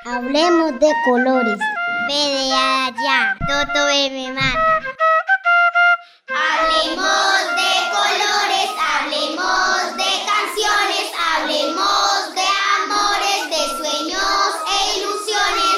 Hablemos de colores. Ve de allá, Toto me mata. Hablemos de colores, hablemos de canciones, hablemos de amores, de sueños e ilusiones.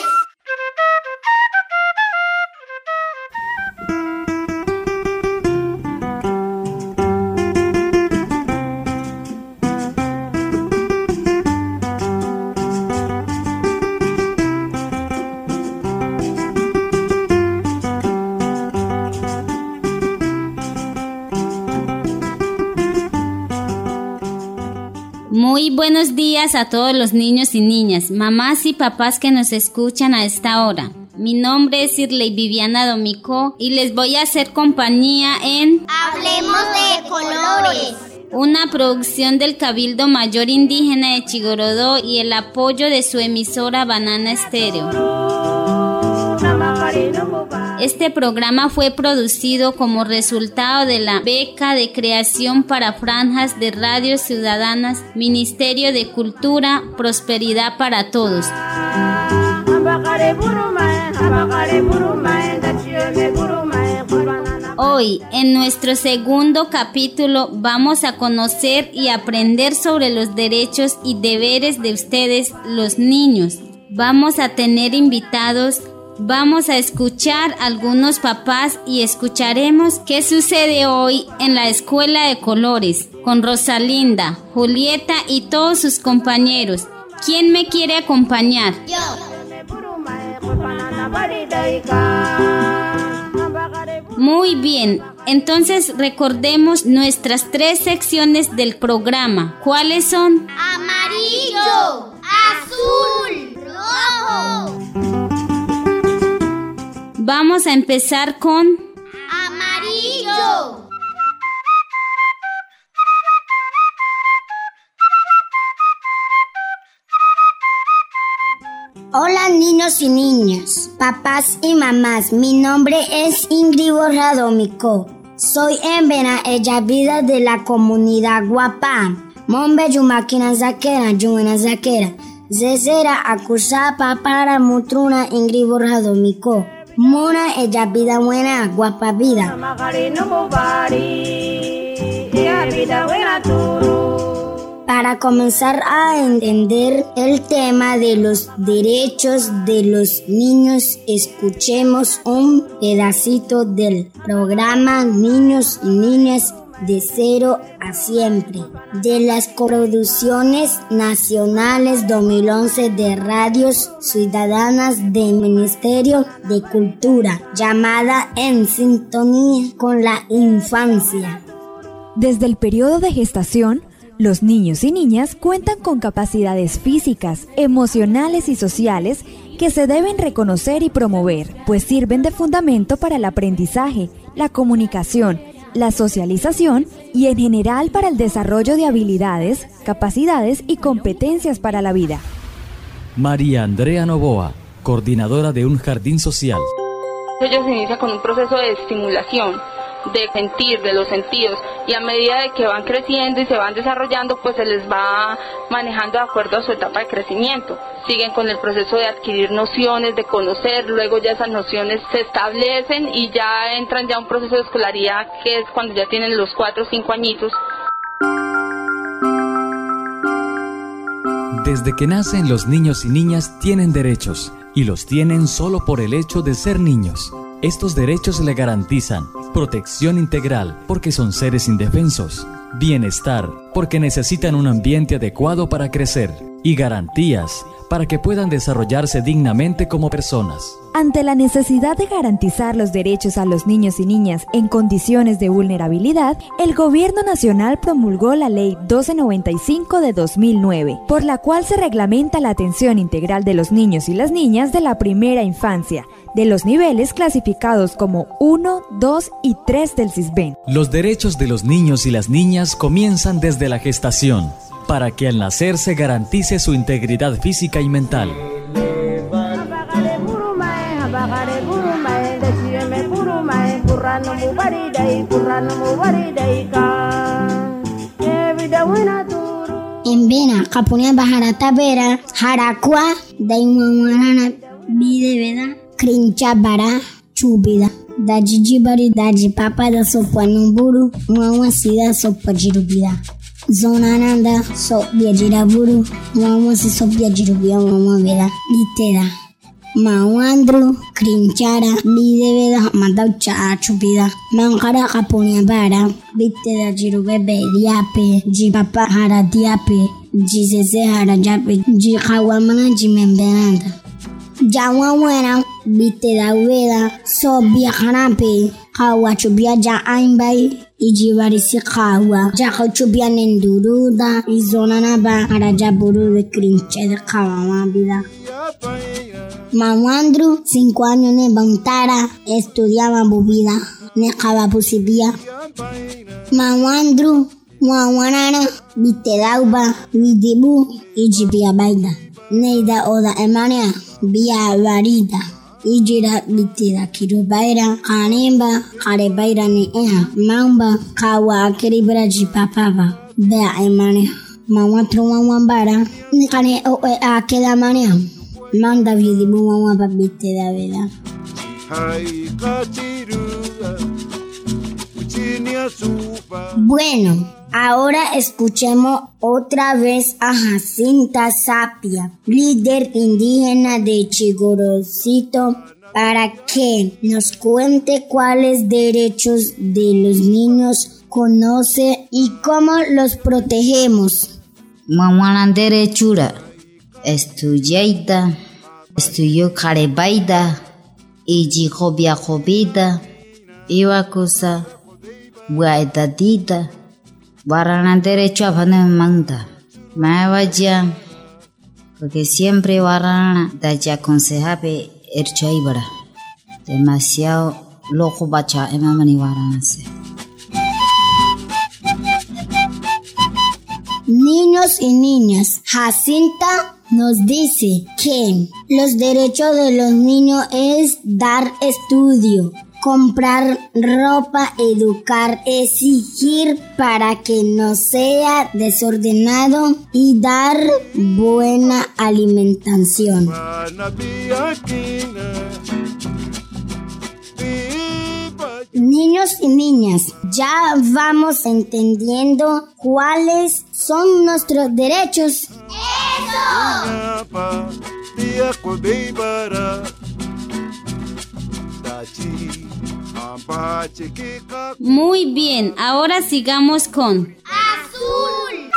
Muy buenos días a todos los niños y niñas, mamás y papás que nos escuchan a esta hora. Mi nombre es Irley Viviana Domicó y les voy a hacer compañía en Hablemos de colores. Una producción del Cabildo Mayor Indígena de Chigorodó y el apoyo de su emisora Banana Estéreo. Este programa fue producido como resultado de la Beca de Creación para Franjas de Radio Ciudadanas, Ministerio de Cultura, Prosperidad para Todos. Hoy, en nuestro segundo capítulo, vamos a conocer y aprender sobre los derechos y deberes de ustedes, los niños. Vamos a tener invitados. Vamos a escuchar a algunos papás y escucharemos qué sucede hoy en la Escuela de Colores con Rosalinda, Julieta y todos sus compañeros. ¿Quién me quiere acompañar? Yo. Muy bien, entonces recordemos nuestras 3 secciones del programa. ¿Cuáles son? Amarillo, azul, rojo. Vamos a empezar con Amarillo. Hola niños y niñas, papás y mamás, mi nombre es Ingrid Borja Domicó. Soy hembra ella vida de la comunidad Guapá. Mombe Yumakina Zakera, Yumena Zakera. Zezera Akusapa para Mutruna Ingrid Borja Domicó. Mona ella vida buena, guapa vida. Para comenzar a entender el tema de los derechos de los niños, escuchemos un pedacito del programa Niños y Niñas de Cero a Siempre, de las producciones nacionales 2011 de Radios Ciudadanas del Ministerio de Cultura, llamada En Sintonía con la Infancia. Desde el periodo de gestación, los niños y niñas cuentan con capacidades físicas, emocionales y sociales que se deben reconocer y promover, pues sirven de fundamento para el aprendizaje, la comunicación, la socialización y en general para el desarrollo de habilidades, capacidades y competencias para la vida. María Andrea Novoa, coordinadora de un jardín social. Ellos inician con un proceso de estimulación, de sentir, de los sentidos, y a medida de que van creciendo y se van desarrollando, pues se les va manejando de acuerdo a su etapa de crecimiento. Siguen con el proceso de adquirir nociones, de conocer, luego ya esas nociones se establecen y ya entran ya a un proceso de escolaridad, que es cuando ya tienen los 4 o 5 añitos. Desde que nacen, los niños y niñas tienen derechos, y los tienen solo por el hecho de ser niños. Estos derechos le garantizan protección integral porque son seres indefensos, bienestar porque necesitan un ambiente adecuado para crecer y garantías para que puedan desarrollarse dignamente como personas. Ante la necesidad de garantizar los derechos a los niños y niñas en condiciones de vulnerabilidad, el Gobierno Nacional promulgó la Ley 1295 de 2009, por la cual se reglamenta la atención integral de los niños y las niñas de la primera infancia, de los niveles clasificados como 1, 2 y 3 del CISBEN. Los derechos de los niños y las niñas comienzan desde la gestación, para que al nacer se garantice su integridad física y mental. En Bena, Caponia Bajarata Vera, Harakua, Daimuana Bide Veda, Crincha Bara, Chubida, Dajibari, Dajipapa da Sopa Numburu, Mama Sida Sopa Jirubida. Zonananda Sopia Jiraburu, Mama si Sopia Jirubia, Mama Veda, Litera. Mawandru, Crinchara, Bide Veda, Madaucha Chubida, Mankara Caponia Bara, Bitera Jirubebe, Diape, Jipapa Haradiape, Jizeze Harajape, Jihawamana Jimemberanda. Jawawera, Bitera Veda, Sobia Harape, Hawachubia Ja Aimbai, Ijivarisi Kawa, Jahachubia Nenduruda, Izonanaba, Harajaburu de Crinche de Kawamabida. Mawandru, 5 años ne Bantara, estudiaba bubida, ne Kabapusibia. Mawandru, Mawanana, Bitedauba, Vidibu, Ijibia Baida. Neida Oda Emania, Bia Varida. Ijira Bitida Kirubaira, Kanemba, Karebaira ne Eha, Mamba, Kawa Kiribra Jipapava, Bea Emania. Mawatru Mawambara, Nikane Oe Akela Mania. Manda Vidibu Mawaba Bitida Veda. Bueno, ahora escuchemos otra vez a Jacinta Sapia, líder indígena de Chigorocito, para que nos cuente cuáles derechos de los niños conoce y cómo los protegemos. Mawana derechura, estudiaida, estudió carebaida, y jobia jobida, iwakusa, guaidadida, barana derecho a manda. Me vaya, porque siempre barana da ya aconsejabe el chaibara. Demasiado loco bacha emamani baranase. Niños y niñas, Jacinta nos dice que los derechos de los niños es dar estudio, comprar ropa, educar, exigir para que no sea desordenado y dar buena alimentación. Niños y niñas, ya vamos entendiendo cuáles son nuestros derechos. Muy bien, ahora sigamos con Azul.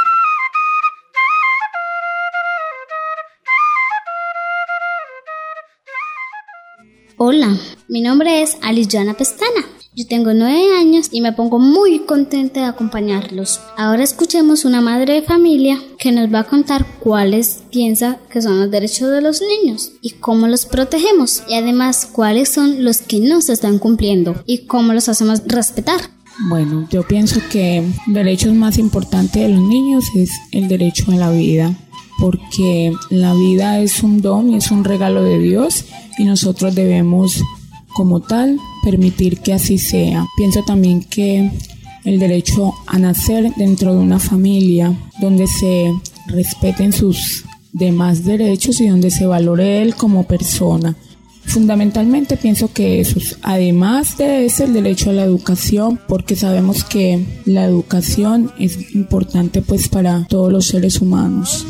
Hola, mi nombre es Alisyana Pestana. Yo tengo 9 años y me pongo muy contenta de acompañarlos. Ahora escuchemos una madre de familia que nos va a contar cuáles piensa que son los derechos de los niños y cómo los protegemos, y además cuáles son los que no se están cumpliendo y cómo los hacemos respetar. Bueno, yo pienso que el derecho más importante de los niños es el derecho a la vida, porque la vida es un don y es un regalo de Dios y nosotros debemos, como tal, permitir que así sea. Pienso también que el derecho a nacer dentro de una familia donde se respeten sus demás derechos y donde se valore él como persona. Fundamentalmente pienso que eso, además de ese, el derecho a la educación, porque sabemos que la educación es importante pues para todos los seres humanos.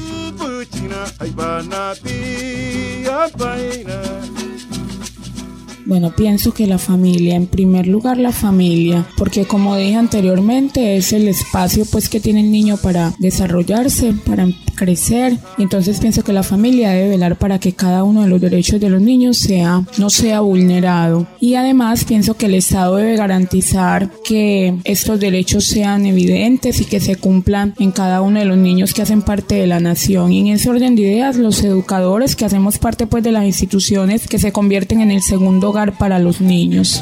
Bueno, pienso que la familia, en primer lugar la familia, porque como dije anteriormente es el espacio pues que tiene el niño para desarrollarse, para crecer, y entonces pienso que la familia debe velar para que cada uno de los derechos de los niños no sea vulnerado, y además pienso que el Estado debe garantizar que estos derechos sean evidentes y que se cumplan en cada uno de los niños que hacen parte de la nación, y en ese orden de ideas los educadores que hacemos parte pues de las instituciones que se convierten en el segundo hogar para los niños.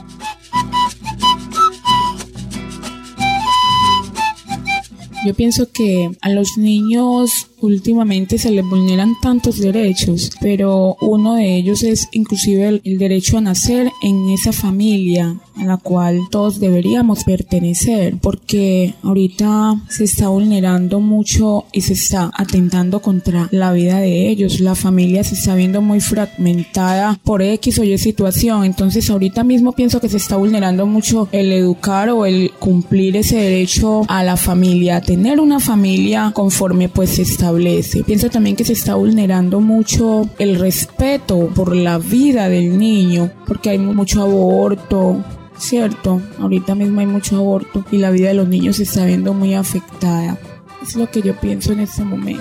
Yo pienso que a los niños últimamente se les vulneran tantos derechos, pero uno de ellos es inclusive el derecho a nacer en esa familia a la cual todos deberíamos pertenecer, porque ahorita se está vulnerando mucho y se está atentando contra la vida de ellos. La familia se está viendo muy fragmentada por X o Y situación, entonces ahorita mismo pienso que se está vulnerando mucho el educar o el cumplir ese derecho a la familia, a tener una familia conforme pues se establece. Pienso también que se está vulnerando mucho el respeto por la vida del niño, porque hay mucho aborto, ¿cierto? Ahorita mismo hay mucho aborto y la vida de los niños se está viendo muy afectada. Es lo que yo pienso en este momento.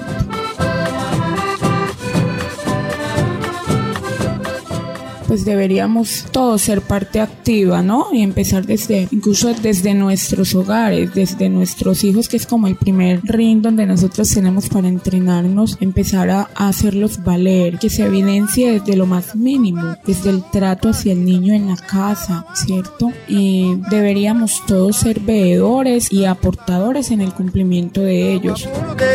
Pues deberíamos todos ser parte activa, ¿no? Y empezar incluso desde nuestros hogares, desde nuestros hijos, que es como el primer ring donde nosotros tenemos para entrenarnos, empezar a hacerlos valer, que se evidencie desde lo más mínimo, desde el trato hacia el niño en la casa, ¿cierto? Y deberíamos todos ser veedores y aportadores en el cumplimiento de ellos.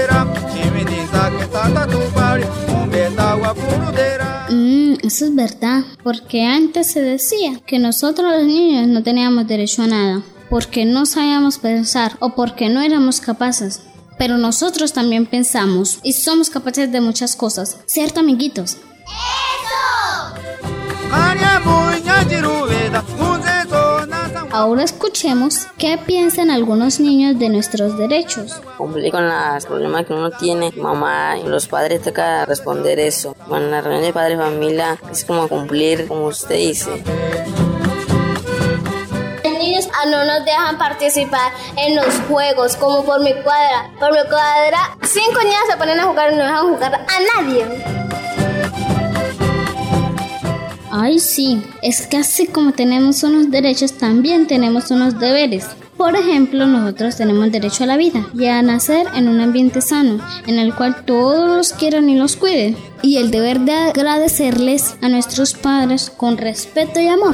Eso es verdad, porque antes se decía que nosotros los niños no teníamos derecho a nada, porque no sabíamos pensar o porque no éramos capaces. Pero nosotros también pensamos y somos capaces de muchas cosas, ¿cierto, amiguitos? Ahora escuchemos qué piensan algunos niños de nuestros derechos. Cumplir con los problemas que uno tiene, mamá y los padres toca responder eso. Bueno, la reunión de padres y familia es como cumplir, como usted dice. Los niños no nos dejan participar en los juegos, como por mi cuadra. Por mi cuadra, 5 niñas se ponen a jugar y no dejan jugar a nadie. Ay, sí, es que así como tenemos unos derechos, también tenemos unos deberes. Por ejemplo, nosotros tenemos derecho a la vida y a nacer en un ambiente sano, en el cual todos los quieran y los cuiden. Y el deber de agradecerles a nuestros padres con respeto y amor.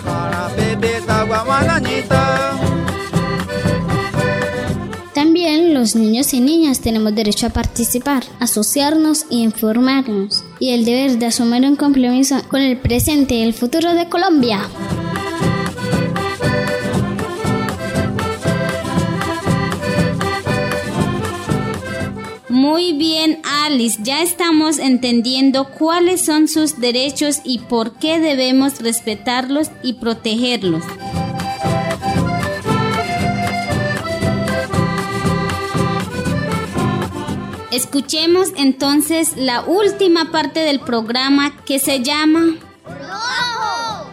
También los niños y niñas tenemos derecho a participar, asociarnos y informarnos. Y el deber de asumir un compromiso con el presente y el futuro de Colombia. Muy bien, Alice, ya estamos entendiendo cuáles son sus derechos y por qué debemos respetarlos y protegerlos. Escuchemos entonces la última parte del programa que se llama ¡Rojo!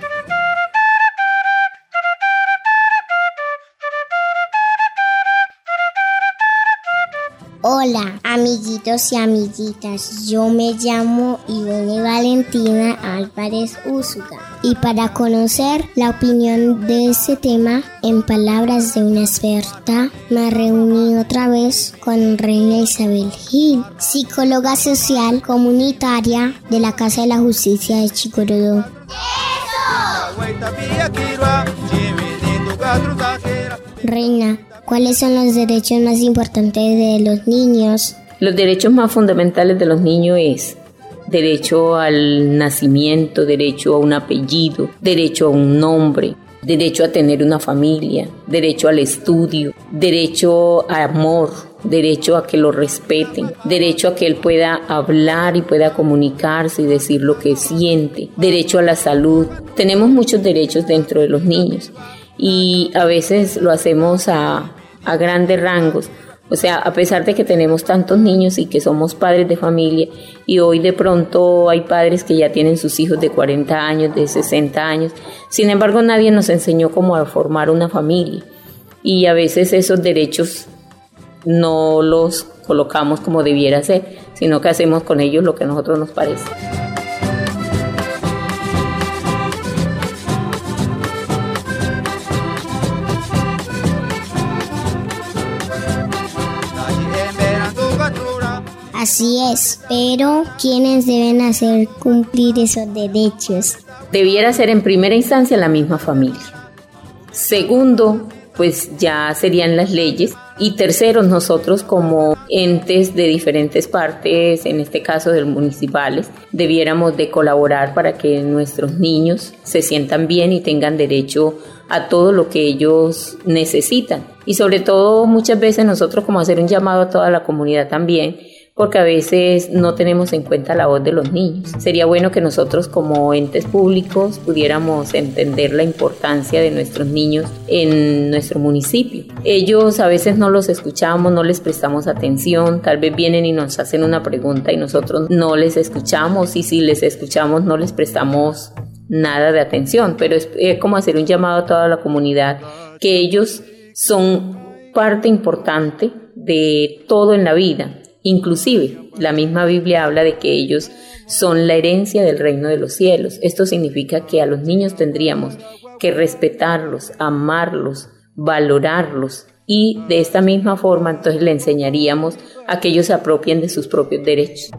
Hola, amiguitos y amiguitas, yo me llamo Ivone Valentina Álvarez Úsuga y para conocer la opinión de este tema, en palabras de una experta, me reuní otra vez con Reina Isabel Gil, psicóloga social comunitaria de la Casa de la Justicia de Chicorodó. Reina, ¿cuáles son los derechos más importantes de los niños? Los derechos más fundamentales de los niños es derecho al nacimiento, derecho a un apellido, derecho a un nombre, derecho a tener una familia, derecho al estudio, derecho a amor, derecho a que lo respeten, derecho a que él pueda hablar y pueda comunicarse y decir lo que siente, derecho a la salud. Tenemos muchos derechos dentro de los niños y a veces lo hacemos a grandes rangos. O sea, a pesar de que tenemos tantos niños y que somos padres de familia y hoy de pronto hay padres que ya tienen sus hijos de 40 años, de 60 años, sin embargo nadie nos enseñó cómo a formar una familia y a veces esos derechos no los colocamos como debiera ser, sino que hacemos con ellos lo que a nosotros nos parece. Así es, pero ¿quiénes deben hacer cumplir esos derechos? Debiera ser en primera instancia la misma familia. Segundo, pues ya serían las leyes Y tercero, nosotros como entes de diferentes partes, en este caso de los municipales, debiéramos de colaborar para que nuestros niños se sientan bien y tengan derecho a todo lo que ellos necesitan. Y sobre todo muchas veces nosotros como hacer un llamado a toda la comunidad también, porque a veces no tenemos en cuenta la voz de los niños. Sería bueno que nosotros como entes públicos pudiéramos entender la importancia de nuestros niños en nuestro municipio. Ellos a veces no los escuchamos, no les prestamos atención, tal vez vienen y nos hacen una pregunta y nosotros no les escuchamos, y si les escuchamos no les prestamos nada de atención, pero es como hacer un llamado a toda la comunidad, que ellos son parte importante de todo en la vida. Inclusive, la misma Biblia habla de que ellos son la herencia del reino de los cielos. Esto significa que a los niños tendríamos que respetarlos, amarlos, valorarlos, y de esta misma forma entonces le enseñaríamos a que ellos se apropien de sus propios derechos.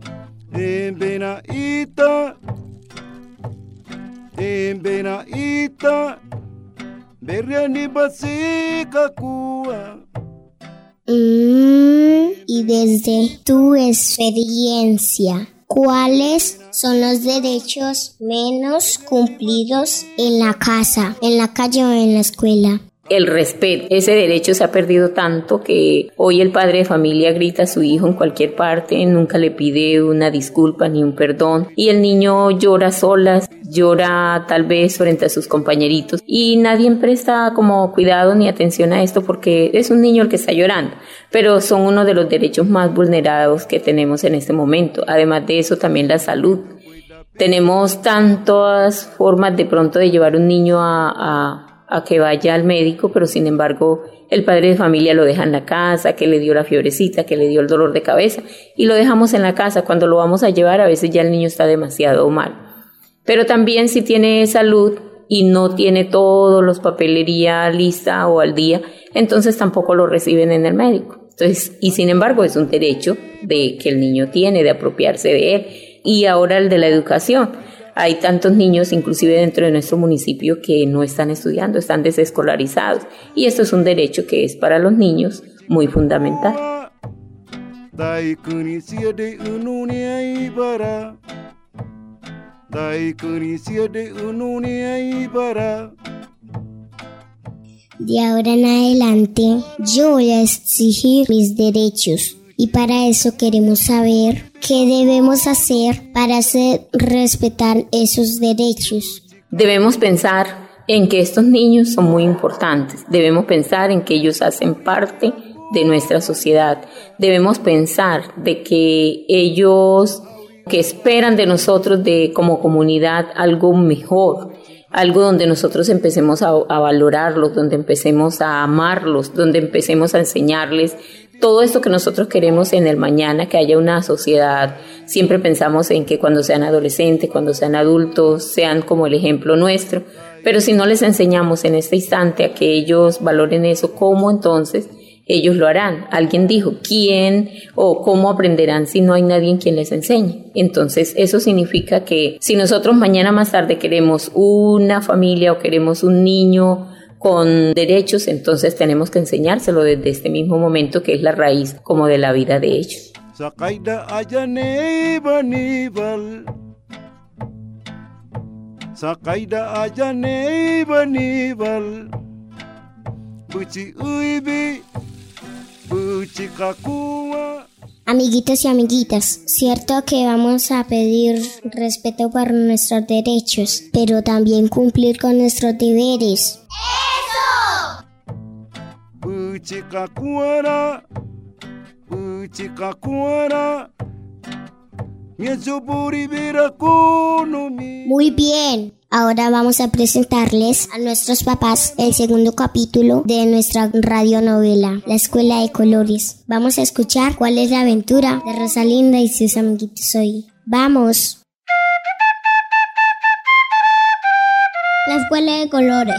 Y desde tu experiencia, ¿cuáles son los derechos menos cumplidos en la casa, en la calle o en la escuela? El respeto, ese derecho se ha perdido tanto que hoy el padre de familia grita a su hijo en cualquier parte, nunca le pide una disculpa ni un perdón, y el niño llora solas, llora tal vez frente a sus compañeritos, y nadie presta como cuidado ni atención a esto porque es un niño el que está llorando, pero son uno de los derechos más vulnerados que tenemos en este momento. Además de eso, también la salud. Tenemos tantas formas de pronto de llevar un niño a que vaya al médico, pero sin embargo el padre de familia lo deja en la casa, que le dio la fiebrecita, que le dio el dolor de cabeza, y lo dejamos en la casa. Cuando lo vamos a llevar, a veces ya el niño está demasiado mal. Pero también si tiene salud y no tiene todos los papelería lista o al día, entonces tampoco lo reciben en el médico. Entonces, y sin embargo es un derecho de que el niño tiene de apropiarse de él. Y ahora el de la educación. Hay tantos niños, inclusive dentro de nuestro municipio, que no están estudiando, están desescolarizados. Y esto es un derecho que es para los niños muy fundamental. De ahora en adelante, yo voy a exigir mis derechos. Y para eso queremos saber qué debemos hacer para hacer respetar esos derechos. Debemos pensar en que estos niños son muy importantes. Debemos pensar en que ellos hacen parte de nuestra sociedad. Debemos pensar de que ellos que esperan de nosotros como comunidad algo mejor, algo donde nosotros empecemos a valorarlos, donde empecemos a amarlos, donde empecemos a enseñarles todo esto que nosotros queremos en el mañana, que haya una sociedad. Siempre pensamos en que cuando sean adolescentes, cuando sean adultos, sean como el ejemplo nuestro, pero si no les enseñamos en este instante a que ellos valoren eso, ¿cómo entonces ellos lo harán? Alguien dijo, ¿quién o cómo aprenderán si no hay nadie en quien les enseñe? Entonces eso significa que si nosotros mañana más tarde queremos una familia o queremos un niño con derechos, entonces tenemos que enseñárselo desde este mismo momento, que es la raíz como de la vida de ellos. Amiguitos y amiguitas, cierto que vamos a pedir respeto por nuestros derechos, pero también cumplir con nuestros deberes. Muy bien, ahora vamos a presentarles a nuestros papás el segundo capítulo de nuestra radionovela, La Escuela de Colores. Vamos a escuchar cuál es la aventura de Rosalinda y sus amiguitos hoy. ¡Vamos! La Escuela de Colores.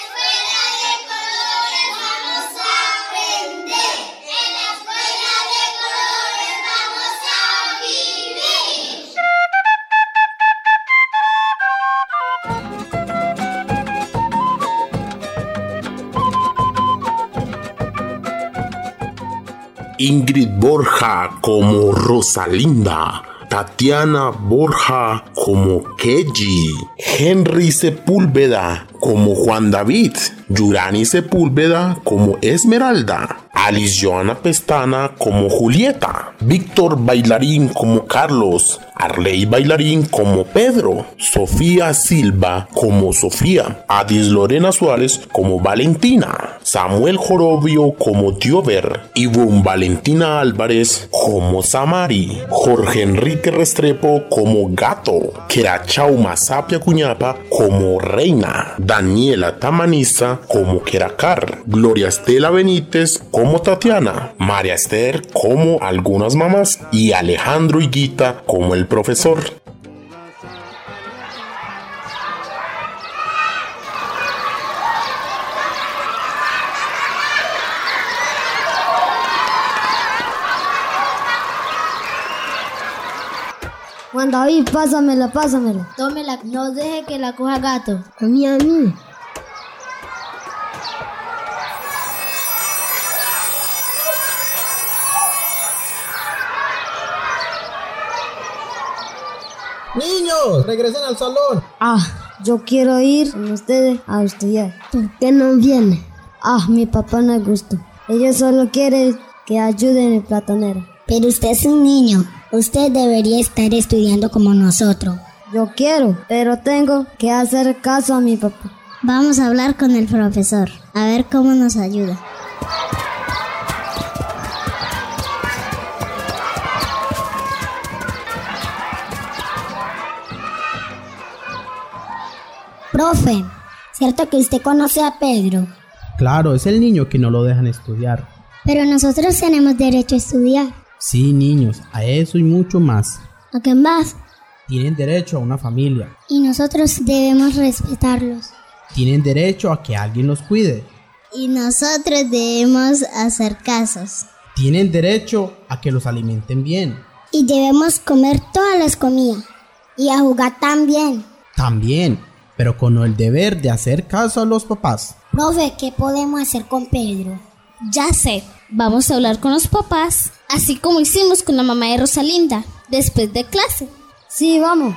En la escuela de Ingrid Borja como Rosalinda, Tatiana Borja como Keji, Henry Sepúlveda como Juan David, Yurani Sepúlveda como Esmeralda, Alice Joana Pestana como Julieta, Víctor Bailarín como Carlos, Arley Bailarín como Pedro, Sofía Silva como Sofía, Adis Lorena Suárez como Valentina, Samuel Jorobio como Diover, Ivonne Valentina Álvarez como Samari, Jorge Enrique Restrepo como Gato, Querachauma Sapia Cuñapa como Reina, Daniela Tamaniza como Queracar, Gloria Estela Benítez como Tatiana, María Esther como Algunas Mamás y Alejandro Higuita como el profesor. Juan David, pásamela. Tómela, no deje que la coja Gato. A mí. Niños, regresen al salón. Yo quiero ir con ustedes a estudiar. ¿Por qué no viene? Mi papá no es gusto. Ellos solo quieren que ayuden en platanero. Pero usted es un niño. Usted debería estar estudiando como nosotros. Yo quiero, pero tengo que hacer caso a mi papá. Vamos a hablar con el profesor, a ver cómo nos ayuda. Profe, ¿cierto que usted conoce a Pedro? Claro, es el niño que no lo dejan estudiar. Pero nosotros tenemos derecho a estudiar. Sí, niños, a eso y mucho más. ¿A qué más? Tienen derecho a una familia. Y nosotros debemos respetarlos. Tienen derecho a que alguien los cuide. Y nosotros debemos hacer casos. Tienen derecho a que los alimenten bien. Y debemos comer todas las comidas. Y a jugar también. También, pero con el deber de hacer caso a los papás. Profe, ¿qué podemos hacer con Pedro? Ya sé, vamos a hablar con los papás, así como hicimos con la mamá de Rosalinda, después de clase. Sí, vamos.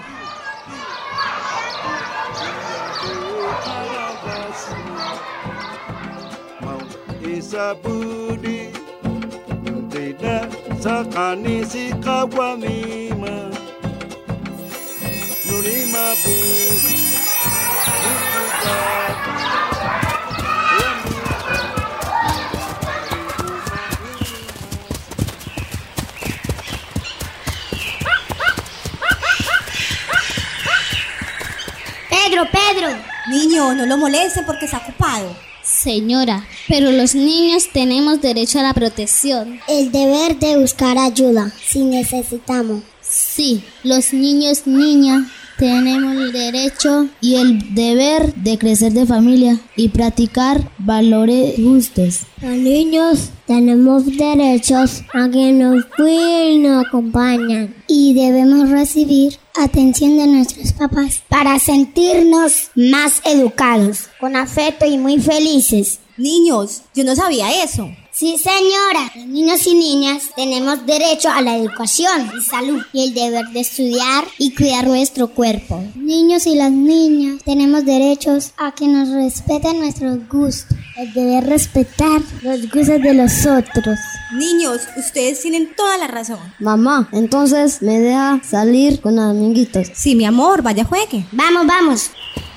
Pedro. Niño, no lo moleste porque está ocupado. Señora, pero los niños tenemos derecho a la protección. El deber de buscar ayuda si necesitamos. Sí, los niños, niñas, tenemos el derecho y el deber de crecer de familia y practicar valores justos. Los niños tenemos derechos a que nos cuiden y nos acompañan. Y debemos recibir atención de nuestros papás para sentirnos más educados, con afecto y muy felices. Niños, yo no sabía eso. Sí, señora. Los niños y niñas tenemos derecho a la educación y salud y el deber de estudiar y cuidar nuestro cuerpo. Niños y las niñas tenemos derechos a que nos respeten nuestros gustos. El deber respetar los gustos de los otros. Niños, ustedes tienen toda la razón. Mamá, entonces me deja salir con amiguitos. Sí, mi amor, vaya juegue. Vamos.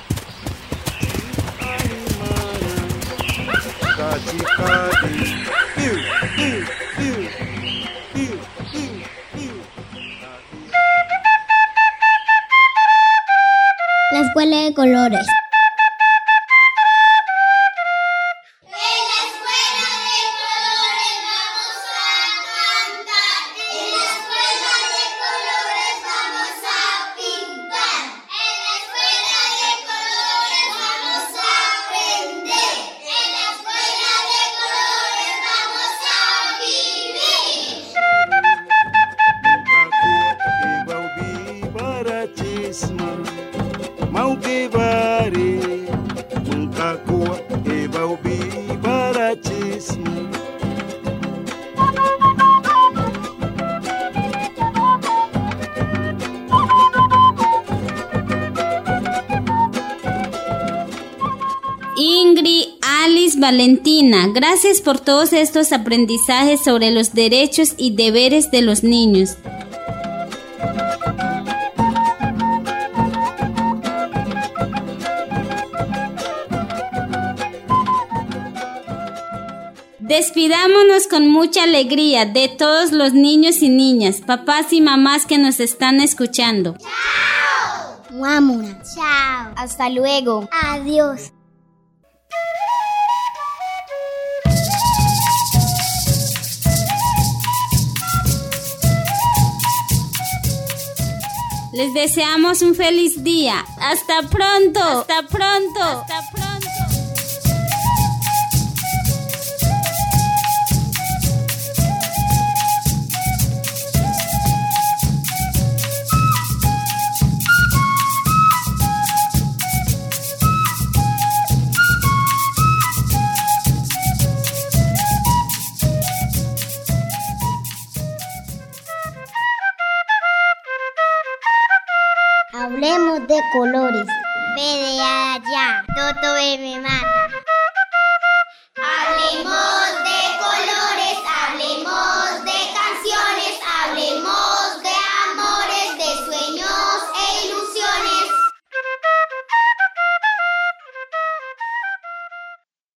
La escuela de colores. Gracias, Valentina. Gracias por todos estos aprendizajes sobre los derechos y deberes de los niños. Despidámonos con mucha alegría de todos los niños y niñas, papás y mamás que nos están escuchando. ¡Chao! Muamura. Chao. Hasta luego. Adiós. Les deseamos un feliz día. ¡Hasta pronto! ¡Hasta pronto! ¡Hasta pronto! Hablemos de colores. Ve de allá, Toto me mata. Hablemos de